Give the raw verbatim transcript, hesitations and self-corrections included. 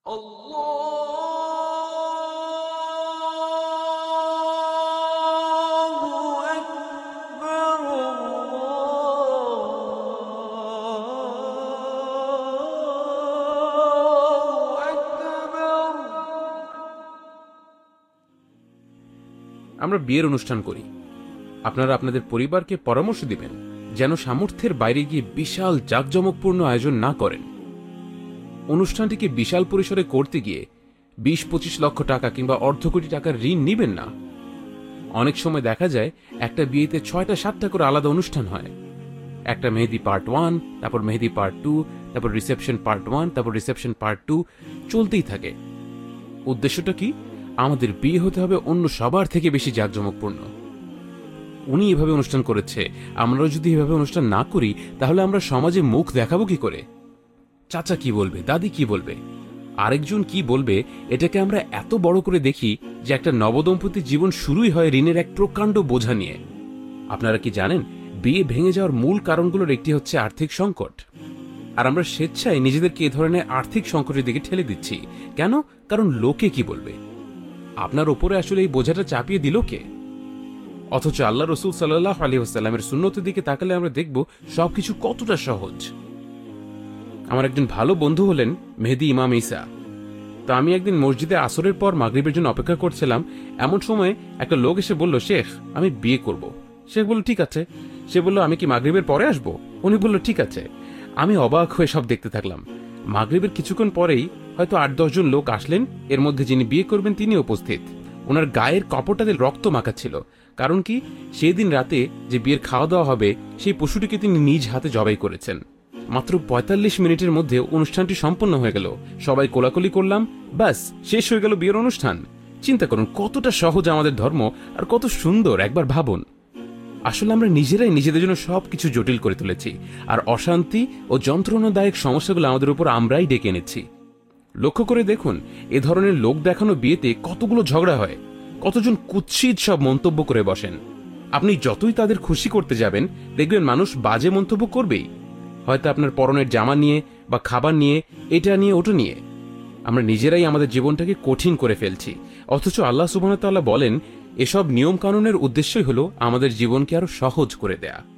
আমরা বিয়ের অনুষ্ঠান করি। আপনারা আপনাদের পরিবারকে পরামর্শ দিবেন যেন সামর্থ্যের বাইরে গিয়ে বিশাল জাঁকজমকপূর্ণ আয়োজন না করেন। অনুষ্ঠানটিকে বিশাল পরিসরে করতে গিয়ে বিশ পঁচিশ লক্ষ টাকা কিংবা অর্ধ কোটি টাকার ঋণ নিবেন না। অনেক সময় দেখা যায় একটা বিয়েতে ছয়টা সাতটা করে আলাদা অনুষ্ঠান হয়। একটা মেহেদি পার্ট ওয়ান, তারপর মেহেদি পার্ট টু, তারপর রিসেপশন পার্ট ওয়ান, তারপর রিসেপশন পার্ট টু, চলতেই থাকে। উদ্দেশ্যটা কি? আমাদের বিয়ে হতে হবে অন্য সবার থেকে বেশি জাঁকজমকপূর্ণ। উনি এভাবে অনুষ্ঠান করেছে, আমরাও যদি এভাবে অনুষ্ঠান না করি তাহলে আমরা সমাজে মুখ দেখাবো কি করে? চাচা কি বলবে, দাদি কি বলবে, আরেকজন কি বলবে, এটাকে আমরা এত বড় করে দেখি যে একটা নবদম্পতির জীবন শুরুই হয় ঋণের এক প্রকাণ্ড বোঝা নিয়ে। আপনারা কি জানেন, বিয়ে ভেঙে যাওয়ার মূল কারণগুলোর একটি হচ্ছে আর্থিক সংকট। আর আমরা স্বেচ্ছায় নিজেদেরকে এ ধরনের আর্থিক সংকটের দিকে ঠেলে দিচ্ছি। কেন? কারণ লোকে কি বলবে। আপনার ওপরে আসলে এই বোঝাটা চাপিয়ে দিল কে? অথচ আল্লাহ রসুল সাল্লাল্লাহু আলাইহি ওয়াসাল্লামের সুন্নতের দিকে তাকালে আমরা দেখব সবকিছু কতটা সহজ। আমার একজন ভালো বন্ধু হলেন মেহেদি ইমাম ঈসা। তো আমি একদিন মসজিদে আসরের পর মাগরিবের জন্য অপেক্ষা করছিলাম। এমন সময় একটা লোক এসে বলল, শেখ আমি বিয়ে করব। শেখ বলল ঠিক আছে। সে বলল আমি কি মাগরিবের পরে আসবো? উনি বলল ঠিক আছে। আমি অবাক হয়ে সব দেখতে থাকলাম। মাগরিবের কিছুক্ষণ পরেই হয়তো আট দশ জন লোক আসলেন। এর মধ্যে যিনি বিয়ে করবেন তিনি উপস্থিত। ওনার গায়ের কাপড়টাতে রক্ত মাখা ছিল। কারণ কি? সেই দিন রাতে যে বিয়ের খাওয়া দাওয়া হবে সেই পশুটিকে তিনি নিজ হাতে জবাই করেছেন। মাত্র পঁয়তাল্লিশ মিনিটের মধ্যে অনুষ্ঠানটি সম্পন্ন হয়ে গেল। সবাই কোলাকুলি করলাম, ব্যাস শেষ হয়ে গেল বিয়ের অনুষ্ঠান। চিন্তা করুন কতটা সহজ আমাদের ধর্ম, আর কত সুন্দর একবার ভাবুন। আসলে আমরা নিজেরাই নিজেদের জন্য সবকিছু জটিল করে তুলেছি, আর অশান্তি ও যন্ত্রণাদায়ক সমস্যাগুলো আমাদের উপর আমরাই ডেকে এনেছি। লক্ষ্য করে দেখুন, এ ধরনের লোক দেখানো বিয়েতে কতগুলো ঝগড়া হয়, কতজন কুৎসিত সব মন্তব্য করে বসেন। আপনি যতই তাদের খুশি করতে যাবেন দেখবেন মানুষ বাজে মন্তব্য করবেই, হয়তো আপনার পরনের জামা নিয়ে বা খাবার নিয়ে, এটা নিয়ে ওটা নিয়ে। আমরা নিজেরাই আমাদের জীবনটাকে কঠিন করে ফেলছি। অথচ আল্লাহ সুবহানাহু ওয়া তাআলা বলেন এসব নিয়ম কানুনের উদ্দেশ্যই হলো আমাদের জীবনকে আরো সহজ করে দেয়া।